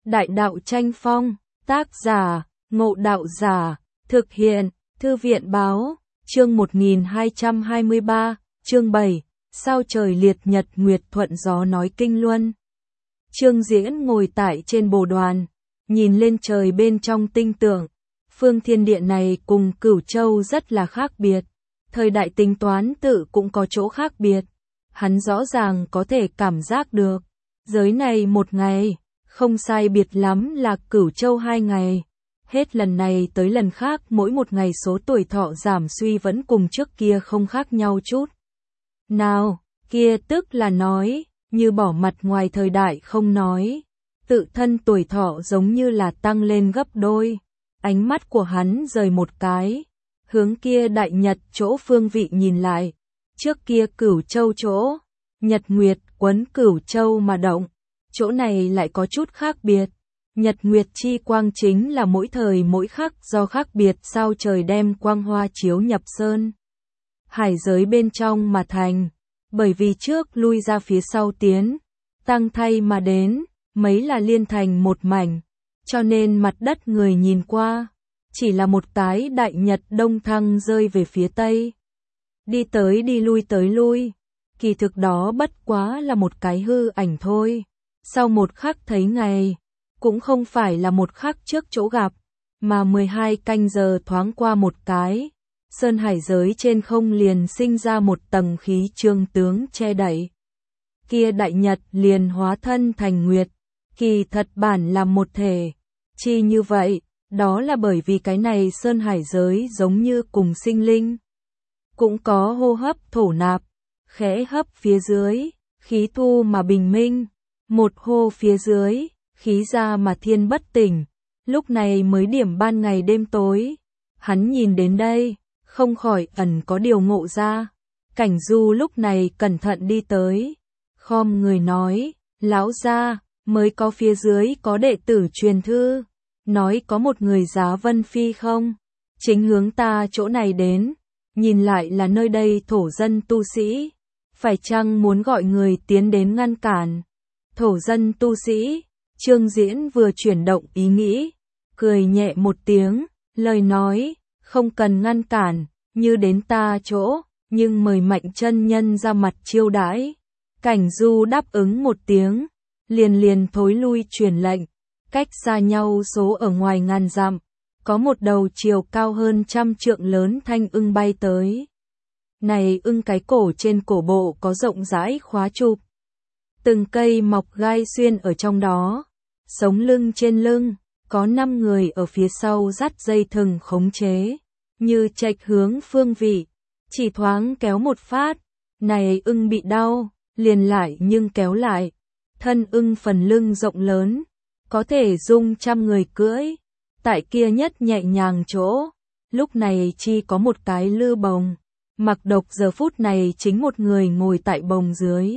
Đại đạo tranh phong, tác giả, Ngộ Đạo Giả, thực hiện, Thư viện báo, chương 1223, chương 7, sao trời liệt nhật nguyệt thuận gió nói kinh luân. Trương Diễn ngồi tại trên bồ đoàn, nhìn lên trời bên trong tinh tượng, phương thiên địa này cùng Cửu Châu rất là khác biệt, thời đại tính toán tự cũng có chỗ khác biệt, hắn rõ ràng có thể cảm giác được, giới này một ngày, không sai biệt lắm là Cửu Châu 2 ngày. Hết lần này tới lần khác mỗi một ngày số tuổi thọ giảm suy vẫn cùng trước kia không khác nhau chút. Nào, kia tức là nói, như bỏ mặt ngoài thời đại không nói, tự thân tuổi thọ giống như là tăng lên gấp đôi. Ánh mắt của hắn rời một cái, hướng kia đại nhật chỗ phương vị nhìn lại, trước kia Cửu Châu chỗ, nhật nguyệt quấn Cửu Châu mà động, chỗ này lại có chút khác biệt. Nhật nguyệt chi quang chính là mỗi thời mỗi khắc do khác biệt sao trời đem quang hoa chiếu nhập sơn hải giới bên trong mà thành, bởi vì trước lui ra phía sau tiến, tăng thay mà đến, mấy là liên thành một mảnh, cho nên mặt đất người nhìn qua, chỉ là một cái đại nhật đông thăng rơi về phía tây. Đi tới đi lui tới lui, kỳ thực đó bất quá là một cái hư ảnh thôi, sau một khắc thấy ngày. Cũng không phải là một khắc trước chỗ gặp, mà 12 canh giờ thoáng qua một cái, sơn hải giới trên không liền sinh ra một tầng khí trương tướng che đậy. Kia đại nhật liền hóa thân thành nguyệt, kỳ thật bản là một thể. Chi như vậy, đó là bởi vì cái này sơn hải giới giống như cùng sinh linh. Cũng có hô hấp thổ nạp, khẽ hấp phía dưới, khí thu mà bình minh, một hô phía dưới. Khí ra mà thiên bất tỉnh, lúc này mới điểm ban ngày đêm tối. Hắn nhìn đến đây, không khỏi ẩn có điều ngộ ra. Cảnh Du lúc này cẩn thận đi tới, khom người nói, lão gia, mới có phía dưới có đệ tử truyền thư, nói có một người giá Vân Phi không, chính hướng ta chỗ này đến, nhìn lại là nơi đây thổ dân tu sĩ, phải chăng muốn gọi người tiến đến ngăn cản. Thổ dân tu sĩ. Trương Diễn vừa chuyển động ý nghĩ, cười nhẹ một tiếng, lời nói, không cần ngăn cản, như đến ta chỗ, nhưng mời Mạnh chân nhân ra mặt chiêu đãi. Cảnh Du đáp ứng một tiếng, liền thối lui truyền lệnh, cách xa nhau số ở ngoài ngàn dặm, có một đầu chiều cao hơn 100 trượng lớn thanh ưng bay tới. Này ưng cái cổ trên cổ bộ có rộng rãi khóa chụp, từng cây mọc gai xuyên ở trong đó. Sống lưng trên lưng, có 5 người ở phía sau dắt dây thừng khống chế, như chệch hướng phương vị, chỉ thoáng kéo một phát, này ưng bị đau, liền lại nhưng kéo lại, thân ưng phần lưng rộng lớn, có thể dung 100 người cưỡi, tại kia nhất nhẹ nhàng chỗ, lúc này chỉ có một cái lư bồng, Mặc Độc giờ phút này chính một người ngồi tại bồng dưới,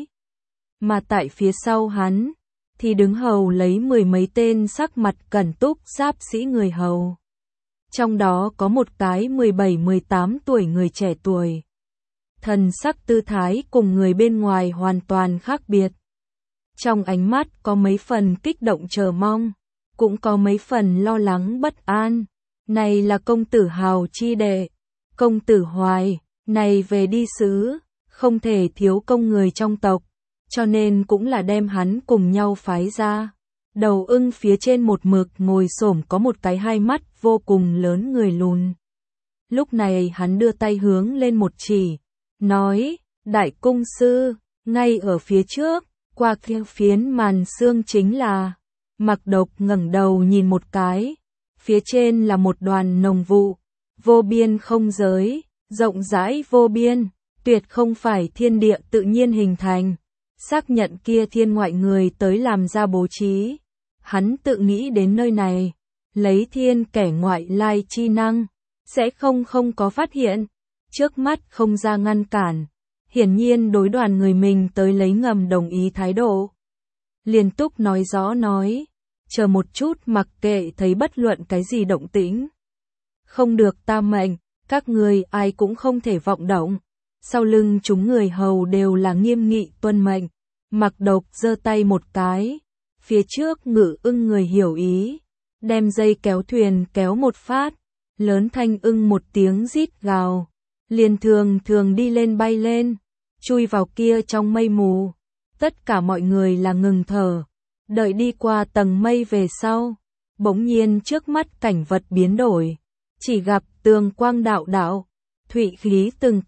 mà tại phía sau hắn, thì đứng hầu lấy 10 mấy tên sắc mặt cẩn túc giáp sĩ người hầu. Trong đó có một cái 17-18 tuổi người trẻ tuổi. Thần sắc tư thái cùng người bên ngoài hoàn toàn khác biệt. Trong ánh mắt có mấy phần kích động chờ mong, cũng có mấy phần lo lắng bất an. Này là công tử Hào chi đệ, công tử Hoài, này về đi sứ, không thể thiếu công người trong tộc. Cho nên cũng là đem hắn cùng nhau phái ra. Đầu ưng phía trên một mực ngồi xổm có một cái hai mắt vô cùng lớn người lùn. Lúc này hắn đưa tay hướng lên một chỉ, nói, đại cung sư, ngay ở phía trước, qua kia phiến màn xương chính là. Mặc Độc ngẩng đầu nhìn một cái, phía trên là một đoàn nồng vụ, vô biên không giới, rộng rãi vô biên, tuyệt không phải thiên địa tự nhiên hình thành. Xác nhận kia thiên ngoại người tới làm ra bố trí. Hắn tự nghĩ đến nơi này, lấy thiên kẻ ngoại lai chi năng, sẽ không có phát hiện, trước mắt không ra ngăn cản. Hiển nhiên đối đoàn người mình tới lấy ngầm đồng ý thái độ. Liên tục nói rõ nói, chờ một chút mặc kệ thấy bất luận cái gì động tĩnh. Không được ta mệnh, các người ai cũng không thể vọng động. Sau lưng chúng người hầu đều là nghiêm nghị tuân mệnh. Mặc Độc giơ tay một cái, Phía trước Ngự Ưng người hiểu ý, đem dây kéo thuyền kéo một phát, lớn thanh ưng một tiếng rít gào, liền thường thường đi lên bay lên, chui vào kia trong mây mù. Tất cả mọi người là ngừng thở, đợi đi qua tầng mây về sau, bỗng nhiên trước mắt cảnh vật biến đổi, chỉ gặp tường quang đạo đạo, thụy khí từng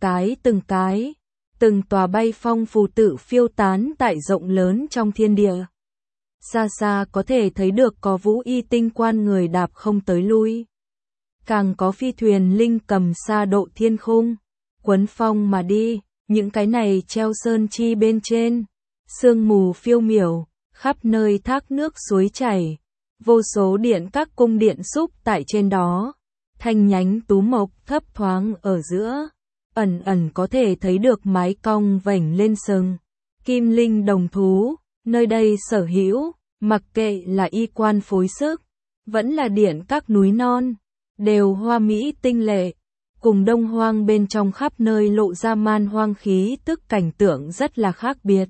cái, từng tòa bay phong phù tự phiêu tán tại rộng lớn trong thiên địa. Xa xa có thể thấy được có vũ y tinh quan người đạp không tới lui. Càng có phi thuyền linh cầm xa độ thiên khung, quấn phong mà đi, những cái này treo sơn chi bên trên. Sương mù phiêu miểu, khắp nơi thác nước suối chảy, vô số điện các cung điện xúc tại trên đó. Thanh nhánh tú mộc thấp thoáng ở giữa, ẩn ẩn có thể thấy được mái cong vểnh lên sừng. Kim linh đồng thú, nơi đây sở hữu, mặc kệ là y quan phối sức, vẫn là điện các núi non, đều hoa mỹ tinh lệ, cùng Đông Hoang bên trong khắp nơi lộ ra man hoang khí tức cảnh tượng rất là khác biệt.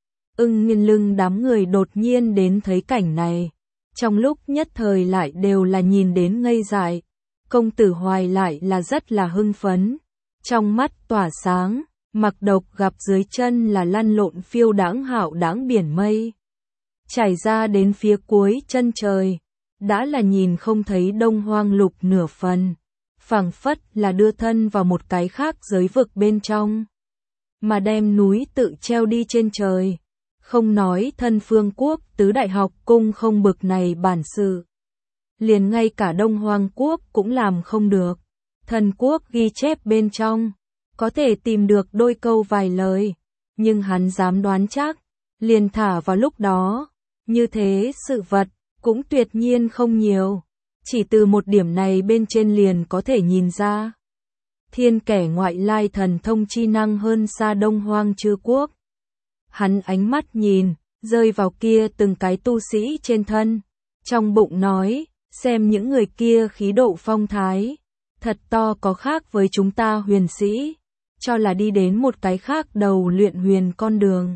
Ưng Nghiên Lưng đám người đột nhiên đến thấy cảnh này, trong lúc nhất thời lại đều là nhìn đến ngây dại. Công tử Hoài lại là rất là hưng phấn, trong mắt tỏa sáng, Mặc Độc gặp dưới chân là lăn lộn phiêu đãng hạo đãng biển mây, trải ra đến phía cuối chân trời, đã là nhìn không thấy Đông Hoang lục nửa phần, phảng phất là đưa thân vào một cái khác giới vực bên trong, mà đem núi tự treo đi trên trời. Không nói Thân Phương Quốc tứ đại học cung không bực này bản sự, liền ngay cả Đông Hoang Quốc cũng làm không được. Thần Quốc ghi chép bên trong, có thể tìm được đôi câu vài lời, nhưng hắn dám đoán chắc, liền thả vào lúc đó, như thế sự vật, cũng tuyệt nhiên không nhiều. Chỉ từ một điểm này bên trên liền có thể nhìn ra. Thiên kẻ ngoại lai thần thông chi năng hơn xa Đông Hoang chư quốc. Hắn ánh mắt nhìn, rơi vào kia từng cái tu sĩ trên thân, trong bụng nói, xem những người kia khí độ phong thái, thật to có khác với chúng ta huyền sĩ, cho là đi đến một cái khác đầu luyện huyền con đường.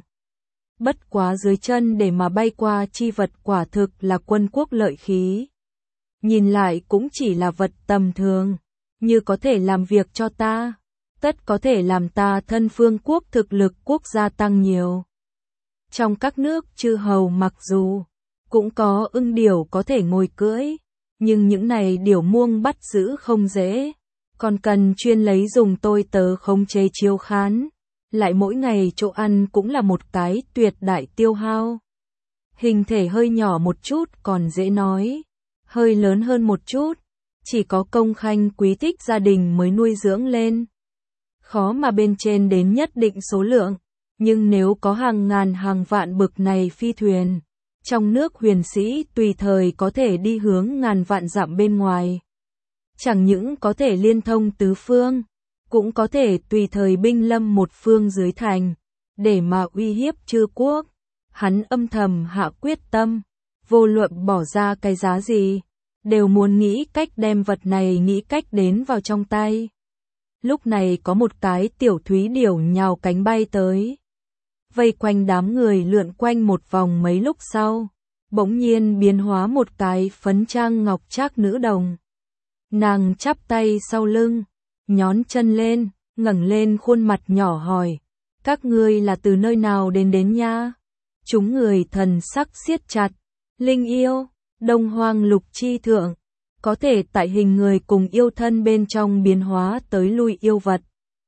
Bất quá dưới chân để mà bay qua chi vật quả thực là quân quốc lợi khí. Nhìn lại cũng chỉ là vật tầm thường, như có thể làm việc cho ta, tất có thể làm ta Thân Phương Quốc thực lực quốc gia tăng nhiều. Trong các nước chư hầu mặc dù cũng có ưng điểu có thể ngồi cưỡi, nhưng những này điểu muông bắt giữ không dễ, còn cần chuyên lấy dùng tôi tớ khống chế chiêu khán, lại mỗi ngày chỗ ăn cũng là một cái tuyệt đại tiêu hao. Hình thể hơi nhỏ một chút còn dễ nói, hơi lớn hơn một chút, chỉ có công khanh quý thích gia đình mới nuôi dưỡng lên. Khó mà bên trên đến nhất định số lượng, nhưng nếu có hàng ngàn hàng vạn bực này phi thuyền, trong nước huyền sĩ tùy thời có thể đi hướng ngàn vạn dặm bên ngoài. Chẳng những có thể liên thông tứ phương, cũng có thể tùy thời binh lâm một phương dưới thành, để mà uy hiếp chư quốc. Hắn âm thầm hạ quyết tâm, vô luận bỏ ra cái giá gì, đều muốn nghĩ cách đem vật này nghĩ cách đến vào trong tay. Lúc này có một cái tiểu thúy điểu nhào cánh bay tới, vây quanh đám người lượn quanh một vòng mấy lúc sau, bỗng nhiên biến hóa một cái phấn trang ngọc trác nữ đồng. Nàng chắp tay sau lưng, nhón chân lên, ngẩng lên khuôn mặt nhỏ hỏi, các ngươi là từ nơi nào đến nha? Chúng người thần sắc siết chặt, linh yêu, Đông Hoang lục chi thượng, có thể tại hình người cùng yêu thân bên trong biến hóa tới lui yêu vật,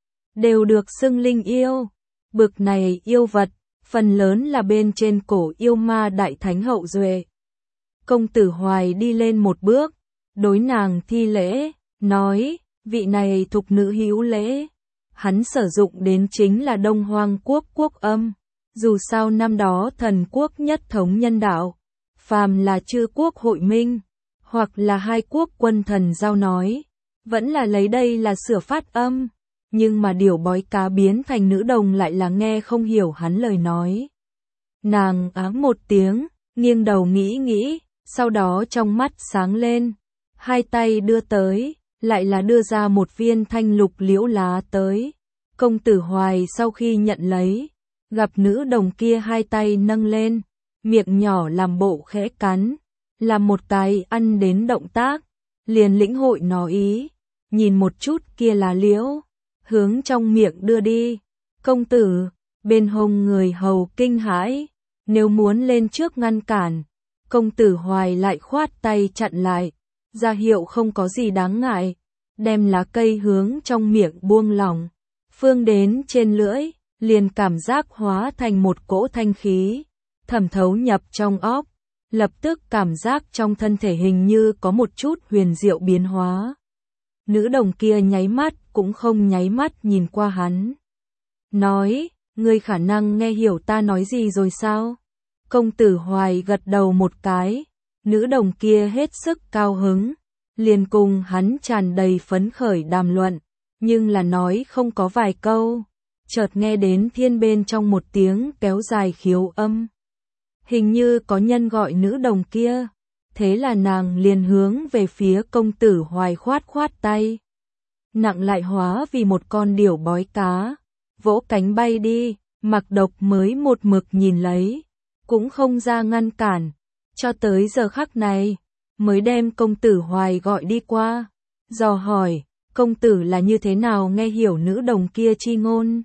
đều được xưng linh yêu. Bực này yêu vật, phần lớn là bên trên cổ yêu ma đại thánh hậu duệ. Công tử Hoài đi lên một bước, đối nàng thi lễ, nói, vị này thục nữ hữu lễ. Hắn sử dụng đến chính là Đông Hoang Quốc quốc âm, dù sao năm đó thần quốc nhất thống nhân đạo, phàm là chư quốc hội minh, hoặc là hai quốc quân thần giao nói, vẫn là lấy đây là sửa phát âm. Nhưng mà điểu bói cá biến thành nữ đồng lại là nghe không hiểu hắn lời nói. Nàng áng một tiếng, nghiêng đầu nghĩ, sau đó trong mắt sáng lên, hai tay đưa tới, lại là đưa ra một viên thanh lục liễu lá tới. Công tử Hoài sau khi nhận lấy, gặp nữ đồng kia hai tay nâng lên, miệng nhỏ làm bộ khẽ cắn, làm một cái ăn đến động tác, liền lĩnh hội nó ý, nhìn một chút kia là liễu, hướng trong miệng đưa đi. Công tử, bên hông người hầu kinh hãi, nếu muốn lên trước ngăn cản, công tử Hoài lại khoát tay chặn lại, ra hiệu không có gì đáng ngại, đem lá cây hướng trong miệng buông lỏng, phương đến trên lưỡi, liền cảm giác hóa thành một cỗ thanh khí, thẩm thấu nhập trong óc, lập tức cảm giác trong thân thể hình như có một chút huyền diệu biến hóa. Nữ đồng kia nháy mắt cũng không nháy mắt nhìn qua hắn. Nói, ngươi khả năng nghe hiểu ta nói gì rồi sao? Công tử Hoài gật đầu một cái, nữ đồng kia hết sức cao hứng, liền cùng hắn tràn đầy phấn khởi đàm luận, nhưng là nói không có vài câu, chợt nghe đến thiên bên trong một tiếng kéo dài khiếu âm. Hình như có nhân gọi nữ đồng kia, thế là nàng liền hướng về phía công tử Hoài khoát khoát tay. Nặng lại hóa vì một con điểu bói cá, vỗ cánh bay đi, Mặc Độc mới một mực nhìn lấy, cũng không ra ngăn cản, cho tới giờ khắc này, mới đem công tử Hoài gọi đi qua, dò hỏi, công tử là như thế nào nghe hiểu nữ đồng kia chi ngôn.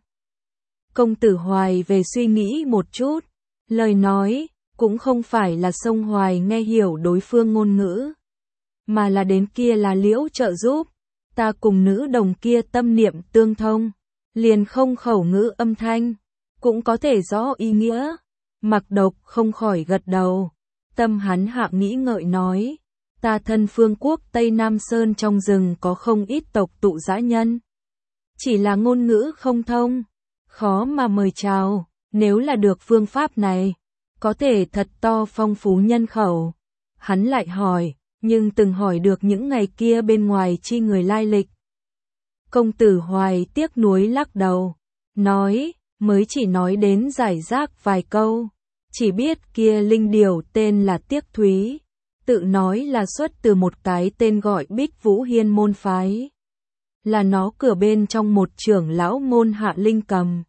Công tử Hoài về suy nghĩ một chút, lời nói, cũng không phải là sông Hoài nghe hiểu đối phương ngôn ngữ, mà là đến kia là liễu trợ giúp, ta cùng nữ đồng kia tâm niệm tương thông, liền không khẩu ngữ âm thanh, cũng có thể rõ ý nghĩa. Mặc Độc không khỏi gật đầu, tâm hắn hạ nghĩ ngợi nói, ta thân phương quốc Tây Nam Sơn trong rừng có không ít tộc tụ dã nhân. Chỉ là ngôn ngữ không thông, khó mà mời chào, nếu là được phương pháp này, có thể thật to phong phú nhân khẩu. Hắn lại hỏi, nhưng từng hỏi được những ngày kia bên ngoài chi người lai lịch. Công tử Hoài tiếc nuối lắc đầu, nói, mới chỉ nói đến giải rác vài câu, chỉ biết kia linh điểu tên là Tiếc Thúy, tự nói là xuất từ một cái tên gọi Bích Vũ Hiên môn phái, là nó cửa bên trong một trưởng lão môn Hạ Linh Cầm.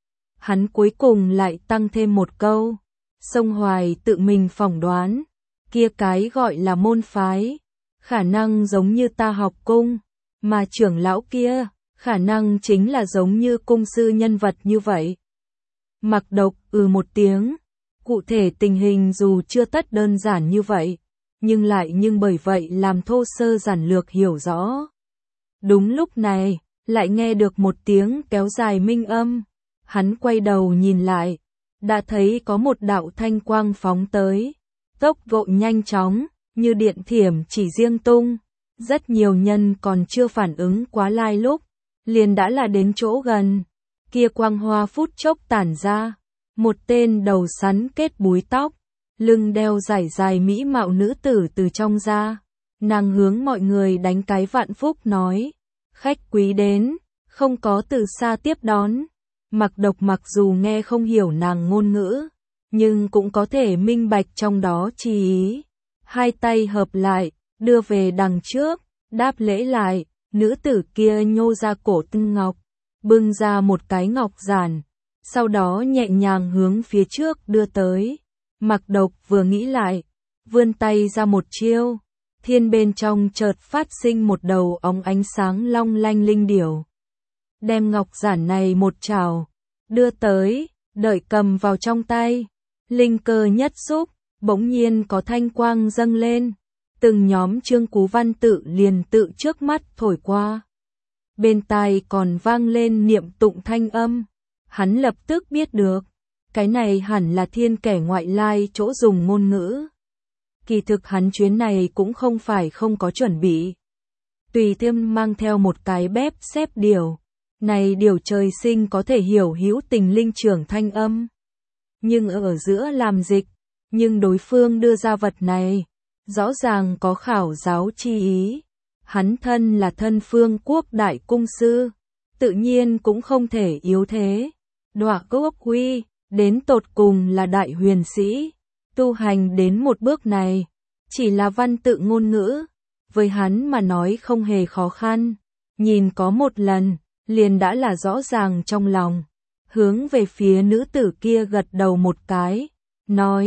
Hắn cuối cùng lại tăng thêm một câu, sông Hoài tự mình phỏng đoán, kia cái gọi là môn phái, khả năng giống như ta học cung, mà trưởng lão kia, khả năng chính là giống như cung sư nhân vật như vậy. Mặc Độc một tiếng, cụ thể tình hình dù chưa tất đơn giản như vậy, nhưng bởi vậy làm thô sơ giản lược hiểu rõ. Đúng lúc này, lại nghe được một tiếng kéo dài minh âm, hắn quay đầu nhìn lại, đã thấy có một đạo thanh quang phóng tới, tốc độ nhanh chóng, như điện thiểm chỉ riêng tung, rất nhiều nhân còn chưa phản ứng quá lai lúc, liền đã là đến chỗ gần, kia quang hoa phút chốc tản ra, một tên đầu sắn kết búi tóc, lưng đeo dài dài mỹ mạo nữ tử từ trong ra, nàng hướng mọi người đánh cái vạn phúc nói, khách quý đến, không có từ xa tiếp đón. Mặc Độc mặc dù nghe không hiểu nàng ngôn ngữ, nhưng cũng có thể minh bạch trong đó chi ý. Hai tay hợp lại, đưa về đằng trước, đáp lễ lại, nữ tử kia nhô ra cổ tinh ngọc, bưng ra một cái ngọc giản, sau đó nhẹ nhàng hướng phía trước đưa tới. Mặc Độc vừa nghĩ lại, vươn tay ra một chiêu, thiên bên trong chợt phát sinh một đầu óng ánh sáng long lanh linh điểu. Đem ngọc giản này một chảo, đưa tới, đợi cầm vào trong tay, linh cơ nhất xúc, bỗng nhiên có thanh quang dâng lên, từng nhóm chương cú văn tự liền tự trước mắt thổi qua. Bên tai còn vang lên niệm tụng thanh âm, hắn lập tức biết được, cái này hẳn là thiên kẻ ngoại lai chỗ dùng ngôn ngữ. Kỳ thực hắn chuyến này cũng không phải không có chuẩn bị. Tùy tiêm mang theo một cái bếp xếp điều. Này điều trời sinh có thể hiểu hữu tình linh trưởng thanh âm. Nhưng ở giữa làm dịch, nhưng đối phương đưa ra vật này, rõ ràng có khảo giáo chi ý. Hắn thân là thân phương quốc đại cung sư, tự nhiên cũng không thể yếu thế. Đọa quốc quy, đến tột cùng là đại huyền sĩ, tu hành đến một bước này, chỉ là văn tự ngôn ngữ, với hắn mà nói không hề khó khăn, nhìn có một lần, liền đã là rõ ràng trong lòng, hướng về phía nữ tử kia gật đầu một cái, nói,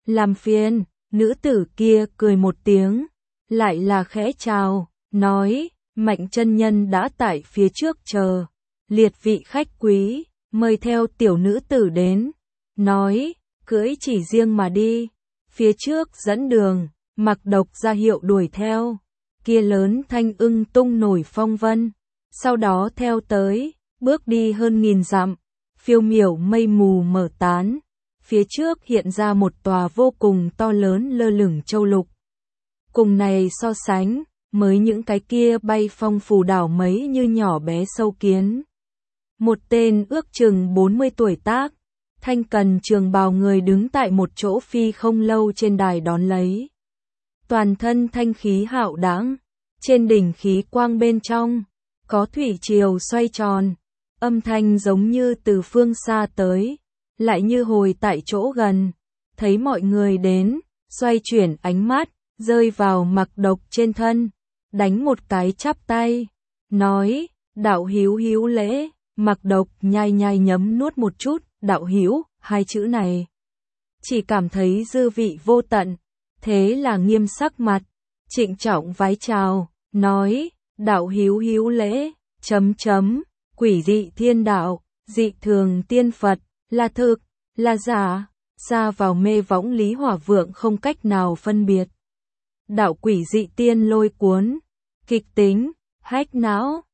Làm phiền, nữ tử kia cười một tiếng, lại là khẽ chào, nói, Mạnh chân nhân đã tại phía trước chờ, liệt vị khách quý, mời theo tiểu nữ tử đến, nói, cưỡi chỉ riêng mà đi, phía trước dẫn đường, Mặc Độc ra hiệu đuổi theo, kia lớn thanh ưng tung nổi phong vân, sau đó theo tới, bước đi hơn 1000 dặm, phiêu miểu mây mù mở tán, phía trước hiện ra một tòa vô cùng to lớn lơ lửng châu lục. Cùng này so sánh, mới những cái kia bay phong phù đảo mấy như nhỏ bé sâu kiến. Một tên ước chừng 40 tuổi tác, thanh cần trường bào người đứng tại một chỗ phi không lâu trên đài đón lấy. Toàn thân thanh khí hạo đãng, trên đỉnh khí quang bên trong, có thủy triều xoay tròn, âm thanh giống như từ phương xa tới, lại như hồi tại chỗ gần, thấy mọi người đến, xoay chuyển ánh mắt, rơi vào Mặc Độc trên thân, đánh một cái chắp tay, nói, đạo hữu hữu lễ, Mặc Độc nhai nhai nhấm nuốt một chút, đạo hữu, hai chữ này. Chỉ cảm thấy dư vị vô tận, thế là nghiêm sắc mặt, trịnh trọng vái chào, nói, đạo hữu hữu lễ, quỷ dị thiên đạo, dị thường tiên Phật, là thực, là giả, xa vào mê võng Lý Hỏa Vượng không cách nào phân biệt. Đạo quỷ dị tiên lôi cuốn, kịch tính, hách não,